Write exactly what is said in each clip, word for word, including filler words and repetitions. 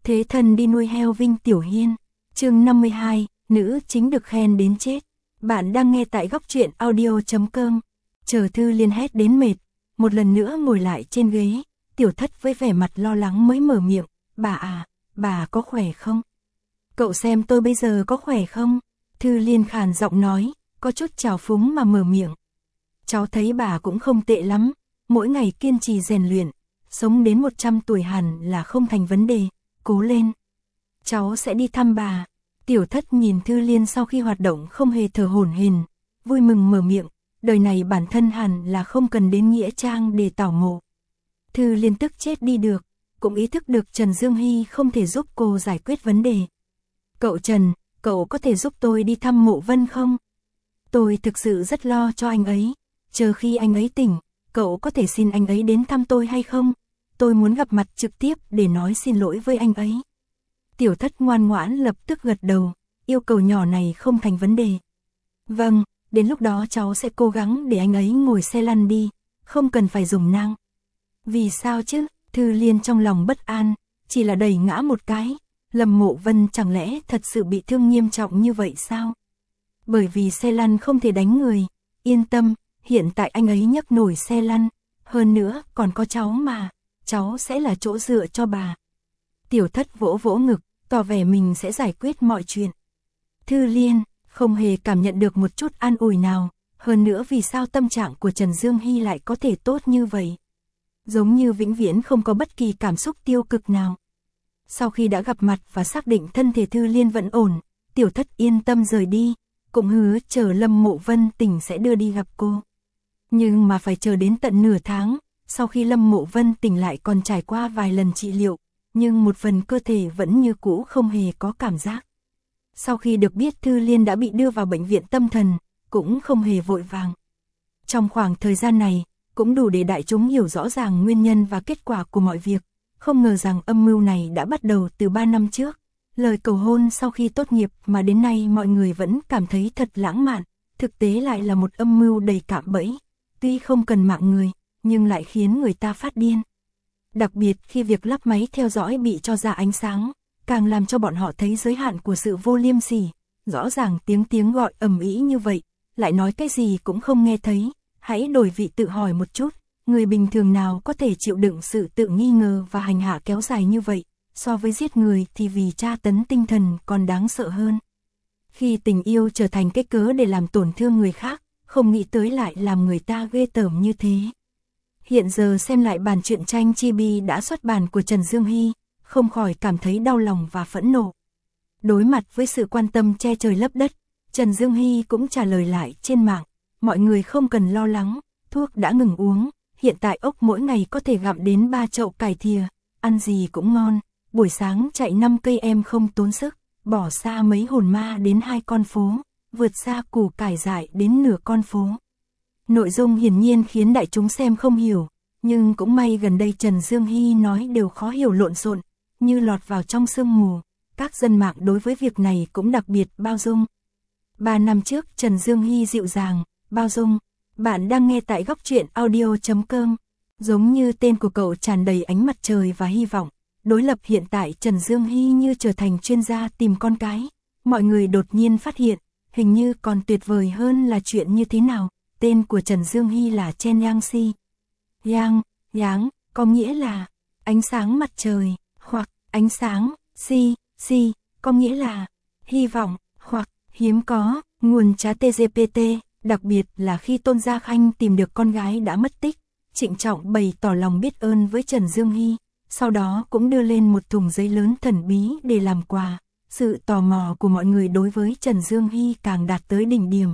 Thế thân đi nuôi heo Vinh Tiểu Hiên. Chương năm mươi hai, nữ chính được khen đến chết. Bạn đang nghe tại góc truyện audio chấm com. Chờ Thư Liên hét đến mệt, một lần nữa ngồi lại trên ghế, Tiểu Thất với vẻ mặt lo lắng mới mở miệng, "Bà à, bà có khỏe không? Cậu xem tôi bây giờ có khỏe không?" Thư Liên khàn giọng nói, có chút trào phúng mà mở miệng. "Cháu thấy bà cũng không tệ lắm, mỗi ngày kiên trì rèn luyện, sống đến một trăm tuổi hẳn là không thành vấn đề, cố lên. Cháu sẽ đi thăm bà." Tiểu Thất nhìn Thư Liên sau khi hoạt động không hề thở hổn hển, vui mừng mở miệng, đời này bản thân hẳn là không cần đến nghĩa trang để tảo mộ. Thư Liên tức chết đi được, cũng ý thức được Trần Dương Hy không thể giúp cô giải quyết vấn đề. "Cậu Trần, cậu có thể giúp tôi đi thăm Mộ Vân không? Tôi thực sự rất lo cho anh ấy, chờ khi anh ấy tỉnh, cậu có thể xin anh ấy đến thăm tôi hay không? Tôi muốn gặp mặt trực tiếp để nói xin lỗi với anh ấy." Tiểu Thất ngoan ngoãn lập tức gật đầu, yêu cầu nhỏ này không thành vấn đề. "Vâng, đến lúc đó cháu sẽ cố gắng để anh ấy ngồi xe lăn đi, không cần phải dùng nang." "Vì sao chứ?" Thư Liên trong lòng bất an, chỉ là đẩy ngã một cái, Lâm Mộ Vân chẳng lẽ thật sự bị thương nghiêm trọng như vậy sao? "Bởi vì xe lăn không thể đánh người, yên tâm, hiện tại anh ấy nhấc nổi xe lăn, hơn nữa còn có cháu mà, cháu sẽ là chỗ dựa cho bà." Tiểu Thất vỗ vỗ ngực, tỏ vẻ mình sẽ giải quyết mọi chuyện. Thư Liên không hề cảm nhận được một chút an ủi nào, hơn nữa vì sao tâm trạng của Trần Dương Hy lại có thể tốt như vậy? Giống như vĩnh viễn không có bất kỳ cảm xúc tiêu cực nào. Sau khi đã gặp mặt và xác định thân thể Thư Liên vẫn ổn, Tiểu Thất yên tâm rời đi, cũng hứa chờ Lâm Mộ Vân tỉnh sẽ đưa đi gặp cô. Nhưng mà phải chờ đến tận nửa tháng, sau khi Lâm Mộ Vân tỉnh lại còn trải qua vài lần trị liệu, nhưng một phần cơ thể vẫn như cũ không hề có cảm giác. Sau khi được biết Thư Liên đã bị đưa vào bệnh viện tâm thần, cũng không hề vội vàng. Trong khoảng thời gian này, cũng đủ để đại chúng hiểu rõ ràng nguyên nhân và kết quả của mọi việc. Không ngờ rằng âm mưu này đã bắt đầu từ ba năm trước. Lời cầu hôn sau khi tốt nghiệp mà đến nay mọi người vẫn cảm thấy thật lãng mạn, thực tế lại là một âm mưu đầy cạm bẫy. Tuy không cần mạng người, nhưng lại khiến người ta phát điên. Đặc biệt khi việc lắp máy theo dõi bị cho ra ánh sáng, càng làm cho bọn họ thấy giới hạn của sự vô liêm sỉ. Rõ ràng tiếng tiếng gọi ầm ĩ như vậy, lại nói cái gì cũng không nghe thấy. Hãy đổi vị tự hỏi một chút, người bình thường nào có thể chịu đựng sự tự nghi ngờ và hành hạ kéo dài như vậy, so với giết người thì vì tra tấn tinh thần còn đáng sợ hơn. Khi tình yêu trở thành cái cớ để làm tổn thương người khác, không nghĩ tới lại làm người ta ghê tởm như thế. Hiện giờ xem lại bản truyện tranh chibi đã xuất bản của Trần Dương Hy, không khỏi cảm thấy đau lòng và phẫn nộ. Đối mặt với sự quan tâm che trời lấp đất, Trần Dương Hy cũng trả lời lại trên mạng, mọi người không cần lo lắng, thuốc đã ngừng uống, hiện tại ốc mỗi ngày có thể gặm đến ba chậu cải thìa, ăn gì cũng ngon, buổi sáng chạy năm cây em không tốn sức, bỏ xa mấy hồn ma đến hai con phố, vượt xa củ cải dại đến nửa con phố. Nội dung hiển nhiên khiến đại chúng xem không hiểu, nhưng cũng may gần đây Trần Dương Hy nói đều khó hiểu lộn xộn, như lọt vào trong sương mù, các dân mạng đối với việc này cũng đặc biệt bao dung. Ba năm trước Trần Dương Hy dịu dàng, bao dung, bạn đang nghe tại góc truyện audio chấm com, giống như tên của cậu tràn đầy ánh mặt trời và hy vọng. Đối lập hiện tại Trần Dương Hy như trở thành chuyên gia tìm con cái, mọi người đột nhiên phát hiện, hình như còn tuyệt vời hơn là chuyện như thế nào. Tên của Trần Dương Hy là Chen Yang Si. Yang, Yang, có nghĩa là ánh sáng mặt trời, hoặc ánh sáng, Si, Si, có nghĩa là hy vọng, hoặc hiếm có, nguồn trá tê giê pê tê, đặc biệt là khi Tôn Gia Khanh tìm được con gái đã mất tích, trịnh trọng bày tỏ lòng biết ơn với Trần Dương Hy, sau đó cũng đưa lên một thùng giấy lớn thần bí để làm quà. Sự tò mò của mọi người đối với Trần Dương Hy càng đạt tới đỉnh điểm.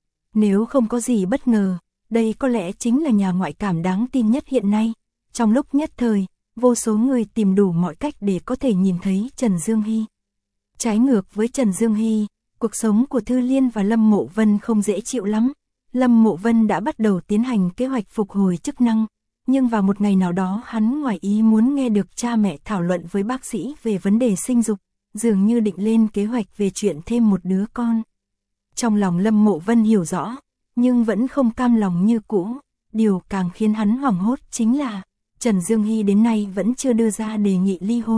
Nếu không có gì bất ngờ, đây có lẽ chính là nhà ngoại cảm đáng tin nhất hiện nay. Trong lúc nhất thời, vô số người tìm đủ mọi cách để có thể nhìn thấy Trần Dương Hy. Trái ngược với Trần Dương Hy, cuộc sống của Thư Liên và Lâm Mộ Vân không dễ chịu lắm. Lâm Mộ Vân đã bắt đầu tiến hành kế hoạch phục hồi chức năng, nhưng vào một ngày nào đó hắn ngoài ý muốn nghe được cha mẹ thảo luận với bác sĩ về vấn đề sinh dục, dường như định lên kế hoạch về chuyện thêm một đứa con. Trong lòng Lâm Mộ Vân hiểu rõ, nhưng vẫn không cam lòng như cũ. Điều càng khiến hắn hoảng hốt chính là Trần Dương Hy đến nay vẫn chưa đưa ra đề nghị ly hôn.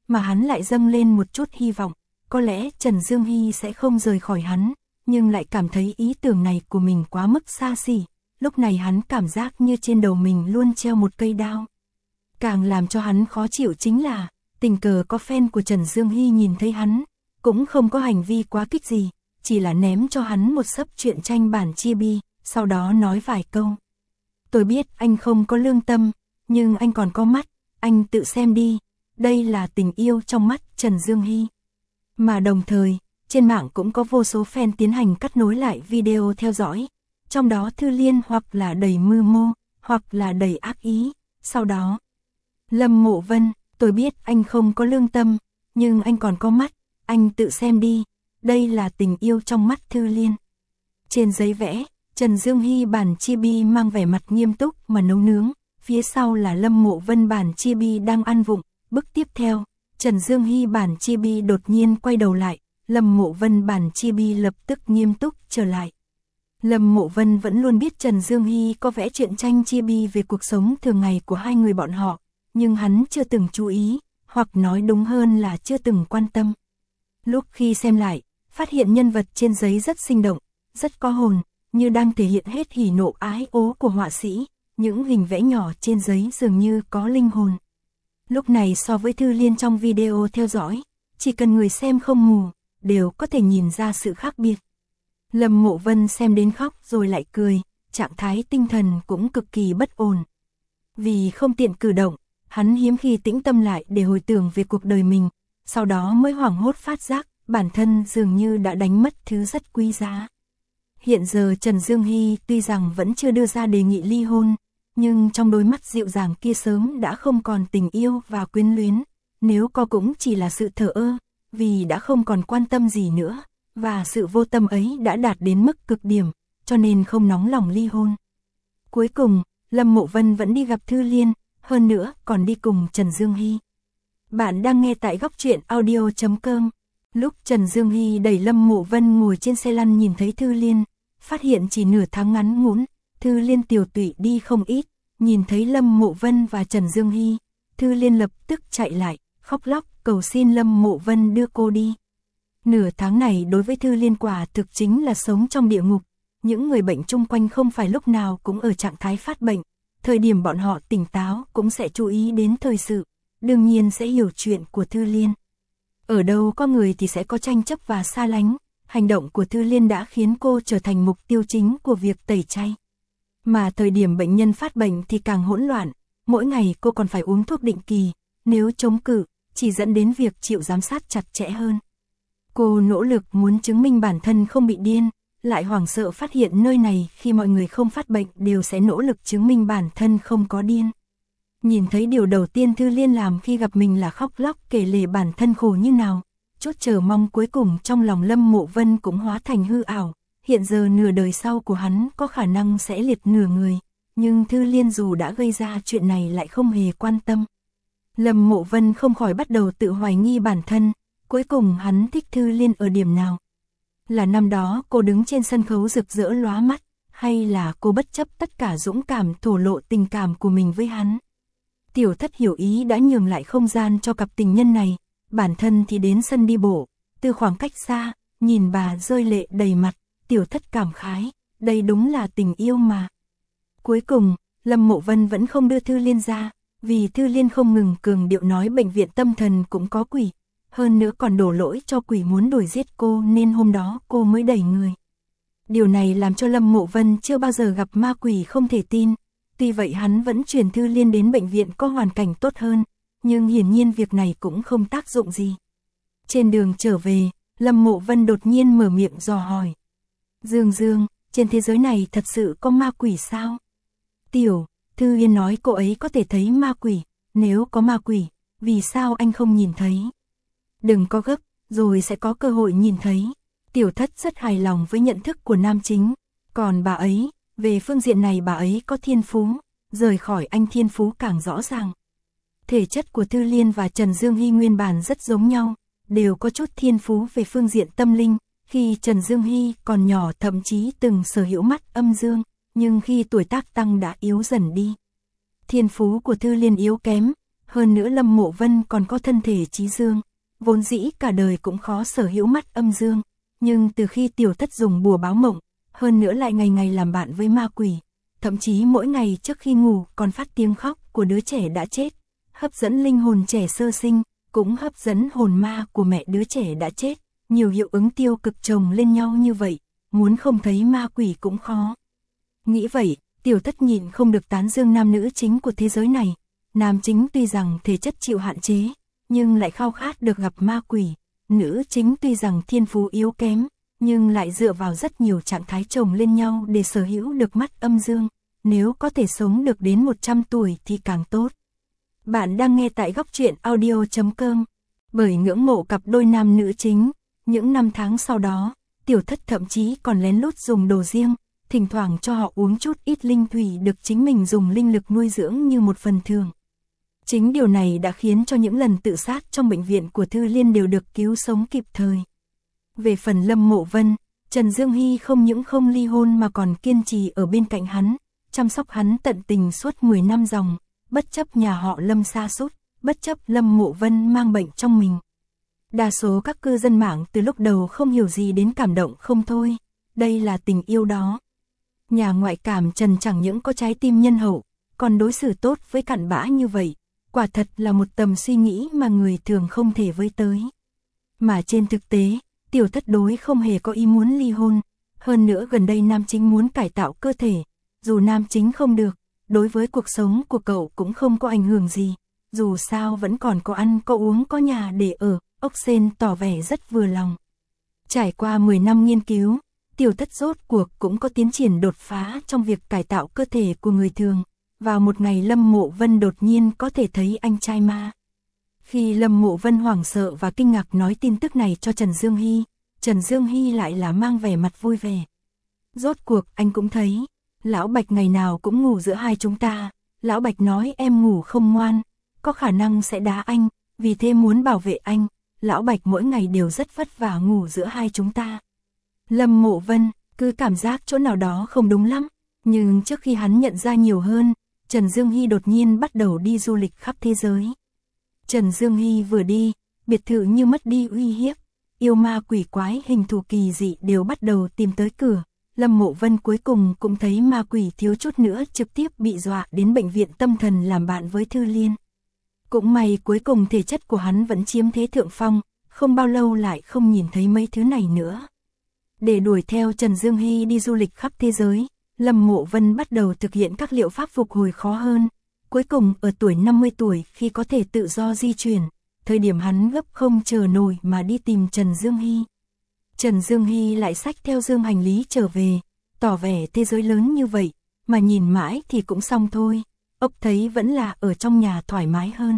mà hắn lại dâng lên một chút hy vọng, có lẽ Trần Dương Hy sẽ không rời khỏi hắn, nhưng lại cảm thấy ý tưởng này của mình quá mức xa xỉ, lúc này hắn cảm giác như trên đầu mình luôn treo một cây đao. Càng làm cho hắn khó chịu chính là, tình cờ có fan của Trần Dương Hy nhìn thấy hắn, cũng không có hành vi quá kích gì, chỉ là ném cho hắn một xấp truyện tranh bản chibi, sau đó nói vài câu. Tôi biết anh không có lương tâm, nhưng anh còn có mắt, anh tự xem đi, đây là tình yêu trong mắt Trần Dương Hy. Mà đồng thời, trên mạng cũng có vô số fan tiến hành cắt nối lại video theo dõi, trong đó Thư Liên hoặc là đầy mưu mô, hoặc là đầy ác ý, sau đó. Lâm Mộ Vân, tôi biết anh không có lương tâm, nhưng anh còn có mắt, anh tự xem đi, đây là tình yêu trong mắt Thư Liên. Trên giấy vẽ, Trần Dương Hy bản chibi mang vẻ mặt nghiêm túc mà nấu nướng, phía sau là Lâm Mộ Vân bản chibi đang ăn vụng, bức tiếp theo, Trần Dương Hy bản chibi đột nhiên quay đầu lại, Lâm Mộ Vân bản chibi lập tức nghiêm túc trở lại. Lâm Mộ Vân vẫn luôn biết Trần Dương Hy có vẽ truyện tranh chibi về cuộc sống thường ngày của hai người bọn họ, nhưng hắn chưa từng chú ý, hoặc nói đúng hơn là chưa từng quan tâm. Lúc khi xem lại, phát hiện nhân vật trên giấy rất sinh động, rất có hồn, như đang thể hiện hết hỉ nộ ái ố của họa sĩ, những hình vẽ nhỏ trên giấy dường như có linh hồn. Lúc này so với Thư Liên trong video theo dõi, chỉ cần người xem không mù, đều có thể nhìn ra sự khác biệt. Lâm Mộ Vân xem đến khóc rồi lại cười, trạng thái tinh thần cũng cực kỳ bất ổn. Vì không tiện cử động, hắn hiếm khi tĩnh tâm lại để hồi tưởng về cuộc đời mình, sau đó mới hoảng hốt phát giác, bản thân dường như đã đánh mất thứ rất quý giá. Hiện giờ Trần Dương Hy tuy rằng vẫn chưa đưa ra đề nghị ly hôn, nhưng trong đôi mắt dịu dàng kia sớm đã không còn tình yêu và quyến luyến, nếu có cũng chỉ là sự thờ ơ, vì đã không còn quan tâm gì nữa, và sự vô tâm ấy đã đạt đến mức cực điểm, cho nên không nóng lòng ly hôn. Cuối cùng, Lâm Mộ Vân vẫn đi gặp Thư Liên, hơn nữa còn đi cùng Trần Dương Hy. Bạn đang nghe tại góc truyện audio chấm com. Lúc Trần Dương Hy đẩy Lâm Mộ Vân ngồi trên xe lăn nhìn thấy Thư Liên, phát hiện chỉ nửa tháng ngắn ngủn, Thư Liên tiểu tụy đi không ít, nhìn thấy Lâm Mộ Vân và Trần Dương Hy, Thư Liên lập tức chạy lại, khóc lóc cầu xin Lâm Mộ Vân đưa cô đi. Nửa tháng này đối với Thư Liên quả thực chính là sống trong địa ngục, những người bệnh chung quanh không phải lúc nào cũng ở trạng thái phát bệnh, thời điểm bọn họ tỉnh táo cũng sẽ chú ý đến thời sự, đương nhiên sẽ hiểu chuyện của Thư Liên. Ở đâu có người thì sẽ có tranh chấp và xa lánh, hành động của Thư Liên đã khiến cô trở thành mục tiêu chính của việc tẩy chay. Mà thời điểm bệnh nhân phát bệnh thì càng hỗn loạn, mỗi ngày cô còn phải uống thuốc định kỳ, nếu chống cự, chỉ dẫn đến việc chịu giám sát chặt chẽ hơn. Cô nỗ lực muốn chứng minh bản thân không bị điên, lại hoảng sợ phát hiện nơi này khi mọi người không phát bệnh đều sẽ nỗ lực chứng minh bản thân không có điên. Nhìn thấy điều đầu tiên Thư Liên làm khi gặp mình là khóc lóc kể lể bản thân khổ như nào, chút chờ mong cuối cùng trong lòng Lâm Mộ Vân cũng hóa thành hư ảo, hiện giờ nửa đời sau của hắn có khả năng sẽ liệt nửa người, nhưng Thư Liên dù đã gây ra chuyện này lại không hề quan tâm. Lâm Mộ Vân không khỏi bắt đầu tự hoài nghi bản thân, cuối cùng hắn thích Thư Liên ở điểm nào? Là năm đó cô đứng trên sân khấu rực rỡ lóa mắt, hay là cô bất chấp tất cả dũng cảm thổ lộ tình cảm của mình với hắn? Tiểu Thất hiểu ý đã nhường lại không gian cho cặp tình nhân này, bản thân thì đến sân đi bộ, từ khoảng cách xa, nhìn bà rơi lệ đầy mặt, Tiểu Thất cảm khái, đây đúng là tình yêu mà. Cuối cùng, Lâm Mộ Vân vẫn không đưa Thư Liên ra, vì Thư Liên không ngừng cường điệu nói bệnh viện tâm thần cũng có quỷ, hơn nữa còn đổ lỗi cho quỷ muốn đuổi giết cô nên hôm đó cô mới đẩy người. Điều này làm cho Lâm Mộ Vân chưa bao giờ gặp ma quỷ không thể tin, tuy vậy hắn vẫn chuyển Thư Liên đến bệnh viện có hoàn cảnh tốt hơn, nhưng hiển nhiên việc này cũng không tác dụng gì. Trên đường trở về, Lâm Mộ Vân đột nhiên mở miệng dò hỏi. Dương Dương, trên thế giới này thật sự có ma quỷ sao? Tiểu, Thư Liên nói cô ấy có thể thấy ma quỷ, nếu có ma quỷ, vì sao anh không nhìn thấy? Đừng có gấp, rồi sẽ có cơ hội nhìn thấy. Tiểu Thất rất hài lòng với nhận thức của nam chính, còn bà ấy, về phương diện này bà ấy có thiên phú, rời khỏi anh thiên phú càng rõ ràng. Thể chất của Thư Liên và Trần Dương Hy nguyên bản rất giống nhau, đều có chút thiên phú về phương diện tâm linh, khi Trần Dương Hy còn nhỏ thậm chí từng sở hữu mắt âm dương, nhưng khi tuổi tác tăng đã yếu dần đi. Thiên phú của Thư Liên yếu kém, Hơn nữa Lâm Mộ Vân còn có thân thể trí dương, vốn dĩ cả đời cũng khó sở hữu mắt âm dương, nhưng từ khi tiểu thất dùng bùa báo mộng, hơn nữa lại ngày ngày làm bạn với ma quỷ, thậm chí mỗi ngày trước khi ngủ còn phát tiếng khóc của đứa trẻ đã chết, hấp dẫn linh hồn trẻ sơ sinh, cũng hấp dẫn hồn ma của mẹ đứa trẻ đã chết, nhiều hiệu ứng tiêu cực chồng lên nhau như vậy, muốn không thấy ma quỷ cũng khó. Nghĩ vậy, tiểu thất nhịn không được tán dương nam nữ chính của thế giới này. Nam chính tuy rằng thể chất chịu hạn chế, nhưng lại khao khát được gặp ma quỷ. Nữ chính tuy rằng thiên phú yếu kém, nhưng lại dựa vào rất nhiều trạng thái chồng lên nhau để sở hữu được mắt âm dương. Nếu có thể sống được đến một trăm tuổi thì càng tốt. Bạn đang nghe tại góc truyện audio chấm com. Bởi ngưỡng mộ cặp đôi nam nữ chính, những năm tháng sau đó, tiểu thất thậm chí còn lén lút dùng đồ riêng, thỉnh thoảng cho họ uống chút ít linh thủy được chính mình dùng linh lực nuôi dưỡng như một phần thưởng. Chính điều này đã khiến cho những lần tự sát trong bệnh viện của Thư Liên đều được cứu sống kịp thời. Về phần Lâm Mộ Vân, Trần Dương Hy không những không ly hôn mà còn kiên trì ở bên cạnh hắn, chăm sóc hắn tận tình suốt mười năm dòng, bất chấp nhà họ Lâm sa sút, bất chấp Lâm Mộ Vân mang bệnh trong mình. Đa số các cư dân mạng từ lúc đầu không hiểu gì đến cảm động không thôi, đây là tình yêu đó. Nhà ngoại cảm Trần chẳng những có trái tim nhân hậu, còn đối xử tốt với cặn bã như vậy, quả thật là một tầm suy nghĩ mà người thường không thể với tới. Mà trên thực tế, tiểu thất đối không hề có ý muốn ly hôn, hơn nữa gần đây nam chính muốn cải tạo cơ thể, dù nam chính không được, đối với cuộc sống của cậu cũng không có ảnh hưởng gì, dù sao vẫn còn có ăn có uống có nhà để ở, ốc sên tỏ vẻ rất vừa lòng. Trải qua mười năm nghiên cứu, tiểu thất rốt cuộc cũng có tiến triển đột phá trong việc cải tạo cơ thể của người thường. Vào một ngày Lâm Mộ Vân đột nhiên có thể thấy anh trai ma. Khi Lâm Mộ Vân hoảng sợ và kinh ngạc nói tin tức này cho Trần Dương Hy, Trần Dương Hy lại là mang vẻ mặt vui vẻ. Rốt cuộc anh cũng thấy, Lão Bạch ngày nào cũng ngủ giữa hai chúng ta, Lão Bạch nói em ngủ không ngoan, có khả năng sẽ đá anh, vì thế muốn bảo vệ anh, Lão Bạch mỗi ngày đều rất vất vả ngủ giữa hai chúng ta. Lâm Mộ Vân cứ cảm giác chỗ nào đó không đúng lắm, nhưng trước khi hắn nhận ra nhiều hơn, Trần Dương Hy đột nhiên bắt đầu đi du lịch khắp thế giới. Trần Dương Hy vừa đi, biệt thự như mất đi uy hiếp, yêu ma quỷ quái hình thù kỳ dị đều bắt đầu tìm tới cửa. Lâm Mộ Vân cuối cùng cũng thấy ma quỷ thiếu chút nữa trực tiếp bị dọa đến bệnh viện tâm thần làm bạn với Thư Liên. Cũng may cuối cùng thể chất của hắn vẫn chiếm thế thượng phong, không bao lâu lại không nhìn thấy mấy thứ này nữa. Để đuổi theo Trần Dương Hy đi du lịch khắp thế giới, Lâm Mộ Vân bắt đầu thực hiện các liệu pháp phục hồi khó hơn. Cuối cùng ở tuổi năm mươi tuổi khi có thể tự do di chuyển, thời điểm hắn gấp không chờ nổi mà đi tìm Trần Dương Hy. Trần Dương Hy lại xách theo dương hành lý trở về, tỏ vẻ thế giới lớn như vậy, mà nhìn mãi thì cũng xong thôi, ốc thấy vẫn là ở trong nhà thoải mái hơn.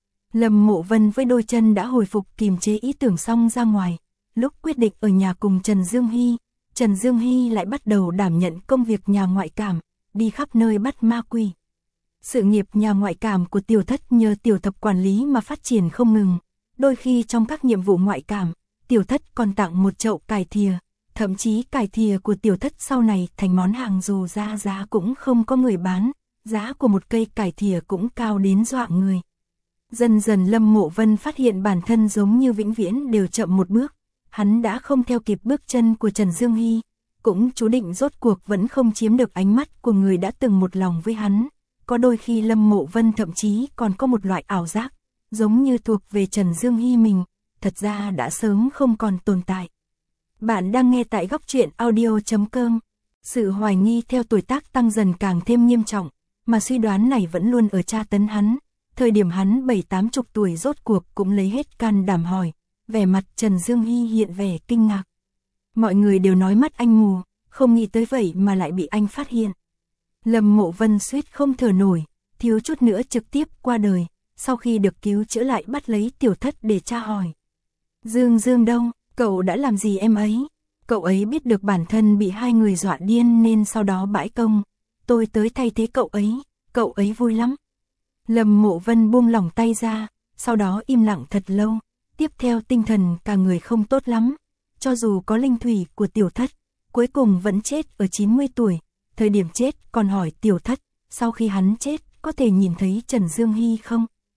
Lâm Mộ Vân với đôi chân đã hồi phục kiềm chế ý tưởng xong ra ngoài, lúc quyết định ở nhà cùng Trần Dương Hy, Trần Dương Hy lại bắt đầu đảm nhận công việc nhà ngoại cảm, đi khắp nơi bắt ma quỷ. Sự nghiệp nhà ngoại cảm của tiểu thất nhờ tiểu thập quản lý mà phát triển không ngừng, đôi khi trong các nhiệm vụ ngoại cảm, tiểu thất còn tặng một chậu cải thìa, thậm chí cải thìa của tiểu thất sau này thành món hàng dù ra giá cũng không có người bán, giá của một cây cải thìa cũng cao đến dọa người. Dần dần Lâm Mộ Vân phát hiện bản thân giống như vĩnh viễn đều chậm một bước, hắn đã không theo kịp bước chân của Trần Dương Hy, cũng chú định rốt cuộc vẫn không chiếm được ánh mắt của người đã từng một lòng với hắn. Có đôi khi Lâm Mộ Vân thậm chí còn có một loại ảo giác, giống như thuộc về Trần Dương Hy mình, thật ra đã sớm không còn tồn tại. Bạn đang nghe tại góc truyện audio chấm com. Sự hoài nghi theo tuổi tác tăng dần càng thêm nghiêm trọng, mà suy đoán này vẫn luôn ở tra tấn hắn. Thời điểm hắn bảy tám chục tuổi rốt cuộc cũng lấy hết can đảm hỏi, vẻ mặt Trần Dương Hy hiện vẻ kinh ngạc. Mọi người đều nói mắt anh mù, không nghĩ tới vậy mà lại bị anh phát hiện. Lâm Mộ Vân suýt không thở nổi, thiếu chút nữa trực tiếp qua đời, sau khi được cứu chữa lại bắt lấy tiểu thất để tra hỏi. Dương Dương đâu, cậu đã làm gì em ấy? Cậu ấy biết được bản thân bị hai người dọa điên nên sau đó bãi công, tôi tới thay thế cậu ấy, cậu ấy vui lắm. Lâm Mộ Vân buông lỏng tay ra, sau đó im lặng thật lâu, tiếp theo tinh thần cả người không tốt lắm, cho dù có linh thủy của tiểu thất, cuối cùng vẫn chết ở chín mươi tuổi, thời điểm chết còn hỏi tiểu thất, sau khi hắn chết có thể nhìn thấy Trần Dương Hy không?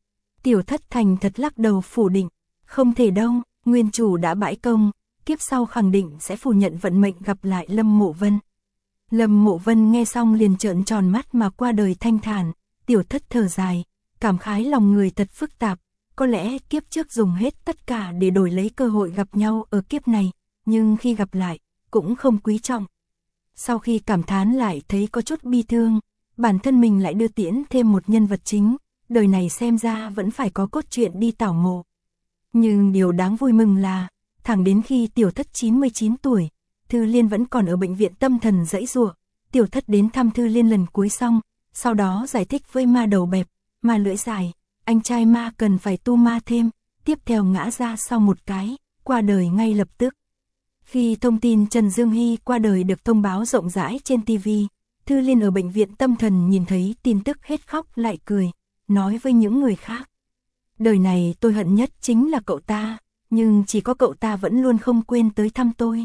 Tiểu Thất thành thật lắc đầu phủ định, không thể đâu, nguyên chủ đã bãi công, kiếp sau khẳng định sẽ phủ nhận vận mệnh gặp lại Lâm Mộ Vân. Lâm Mộ Vân nghe xong liền trợn tròn mắt mà qua đời thanh thản, Tiểu Thất thở dài, cảm khái lòng người thật phức tạp, có lẽ kiếp trước dùng hết tất cả để đổi lấy cơ hội gặp nhau ở kiếp này, nhưng khi gặp lại, cũng không quý trọng. Sau khi cảm thán lại thấy có chút bi thương, bản thân mình lại đưa tiễn thêm một nhân vật chính, đời này xem ra vẫn phải có cốt truyện đi tảo mộ. Nhưng điều đáng vui mừng là, thẳng đến khi Tiểu Thất chín mươi chín tuổi, Thư Liên vẫn còn ở bệnh viện tâm thần dãy giụa, Tiểu Thất đến thăm Thư Liên lần cuối xong, sau đó giải thích với ma đầu bẹp, ma lưỡi dài, anh trai ma cần phải tu ma thêm, tiếp theo ngã ra sau một cái, qua đời ngay lập tức. Khi thông tin Trần Dương Hy qua đời được thông báo rộng rãi trên ti vi, Thư Liên ở bệnh viện tâm thần nhìn thấy tin tức hết khóc lại cười, nói với những người khác. Đời này tôi hận nhất chính là cậu ta, nhưng chỉ có cậu ta vẫn luôn không quên tới thăm tôi.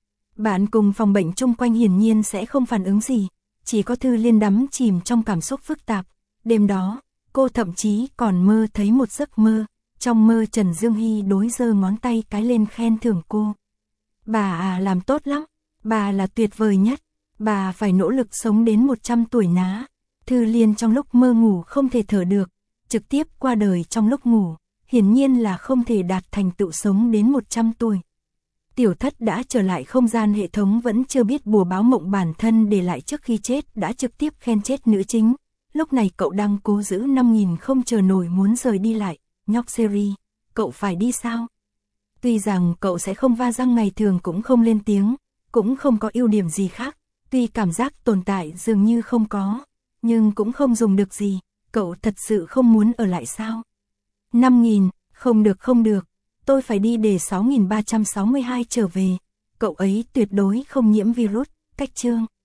Bạn cùng phòng bệnh chung quanh hiển nhiên sẽ không phản ứng gì, chỉ có Thư Liên đắm chìm trong cảm xúc phức tạp. Đêm đó, cô thậm chí còn mơ thấy một giấc mơ, trong mơ Trần Dương Hy đối giơ ngón tay cái lên khen thưởng cô. Bà à làm tốt lắm, bà là tuyệt vời nhất, bà phải nỗ lực sống đến một trăm tuổi ná. Thư Liên trong lúc mơ ngủ không thể thở được, trực tiếp qua đời trong lúc ngủ, hiển nhiên là không thể đạt thành tựu sống đến một trăm tuổi. Tiểu Thất đã trở lại không gian hệ thống vẫn chưa biết bùa báo mộng bản thân để lại trước khi chết đã trực tiếp khen chết nữ chính. Lúc này cậu đang cố giữ năm nghìn không chờ nổi muốn rời đi lại, nhóc series, cậu phải đi sao? Tuy rằng cậu sẽ không va răng ngày thường cũng không lên tiếng, cũng không có ưu điểm gì khác, tuy cảm giác tồn tại dường như không có, nhưng cũng không dùng được gì, cậu thật sự không muốn ở lại sao? năm nghìn, không được không được, tôi phải đi để sáu nghìn ba trăm sáu mươi hai trở về, cậu ấy tuyệt đối không nhiễm virus, cách chương.